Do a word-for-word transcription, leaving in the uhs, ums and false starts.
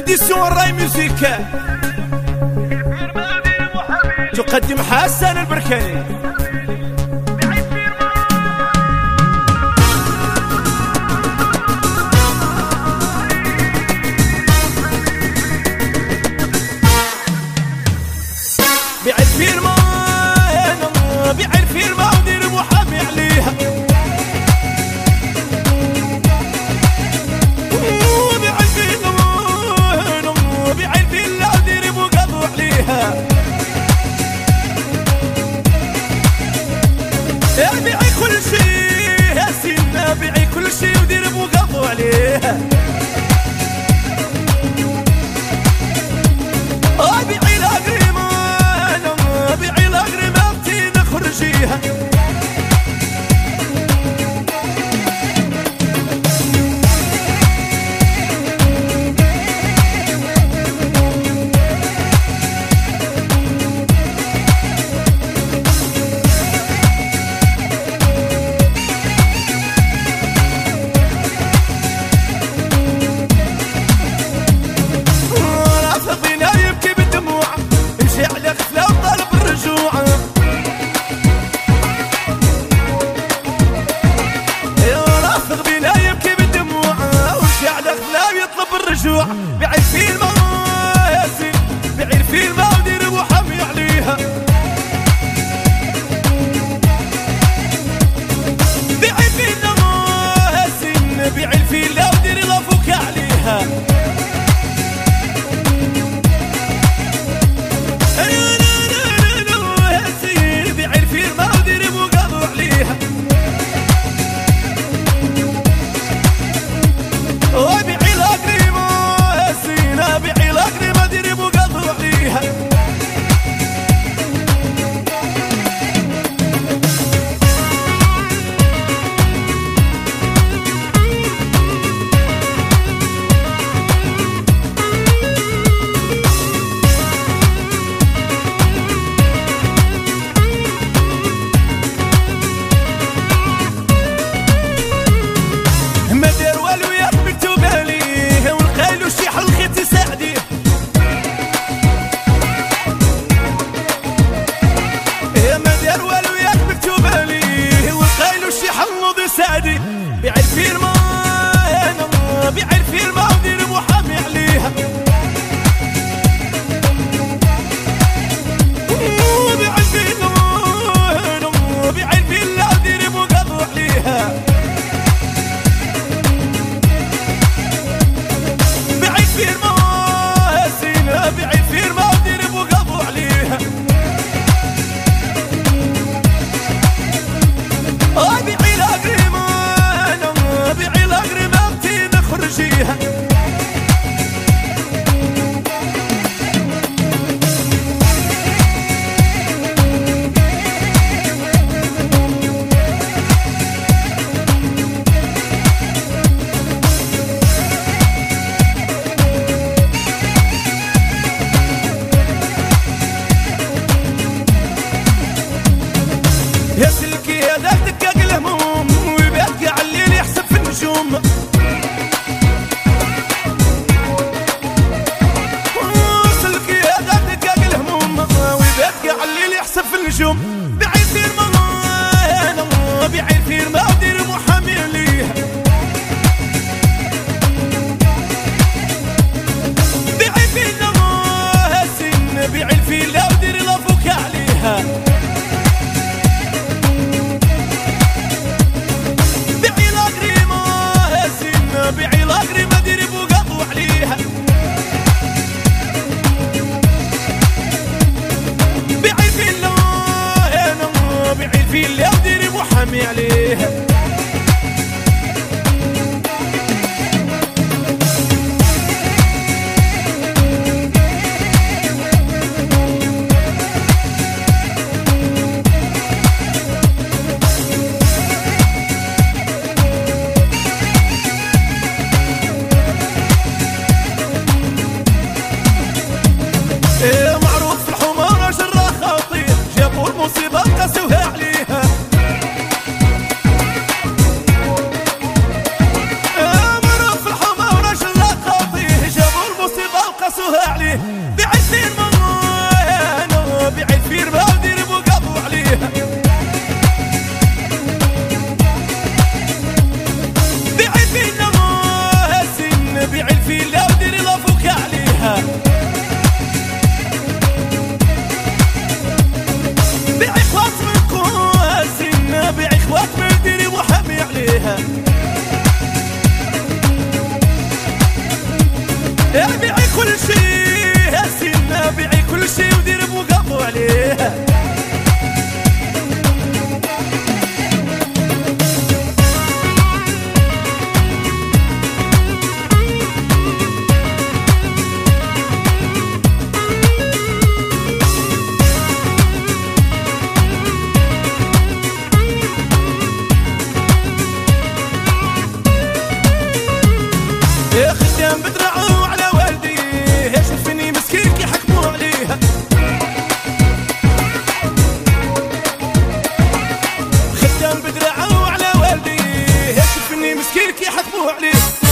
اديسيون راي ميوزيك تقدم حسن البركاني. بيع الفيرما بيع الفيرما ودير محامي عليها. بيع الفيرما بيع الفيلا ودير مقاضو عليها. بيعي كل شي يا سيدنا بيعي كل شي ودير مقاضو عليها. بيعي الأقريمة بيعي الأقريمة بتي نخرجيها. بيعي الفيلما ياسين بيعي الفيلما ودير محامي عليها. بيعي الفيلما ياسين بيعي الفيلا ودير لافوك عليها. ياسين بيعي الفيلما ودير مقاضو عليها. وبيعي الأقريمة بيعي الأقريمة ديري مقاضو عليها. ما دار والو ياك مكتوبة ليه والقالو شي حلقي تساعدي. يا ما دار والو ياك مكتوبة ليه والقالو شي حلقي تساعدي. بيعي الفيرما انا بيعي الفيرما ودير محامي عليها. بيعي الفيرما انا بيعي الفيلا ودير مقاضو عليها. بيعي الفيرما ياسين بيعي الفيرما ودير مقاضو عليها. بيعي الأقريمة أنا بيعي الأقريمة بتي نخرجيها. يا سلكي هذاك دكاك الهموم ويبكي على الليل يحسب في النجوم. سلكي هذاك دكاك الهموم ويبكي على الليل يحسب في النجوم. بيعي الفيرما انا بيعي الفيرما ودير محامي عليها. بيعي الفيلا ياسين بيعي الفيلا ودير لافوك عليها. بيعي الأقريمة ديري مقاضو عليها. بيعي الفيلا أنا بيعي الفيلا وديري محامي عليها. معروف في الحمارة جرى خطير جابوا المصيبة قاسوها عليها. يحكموا عليه.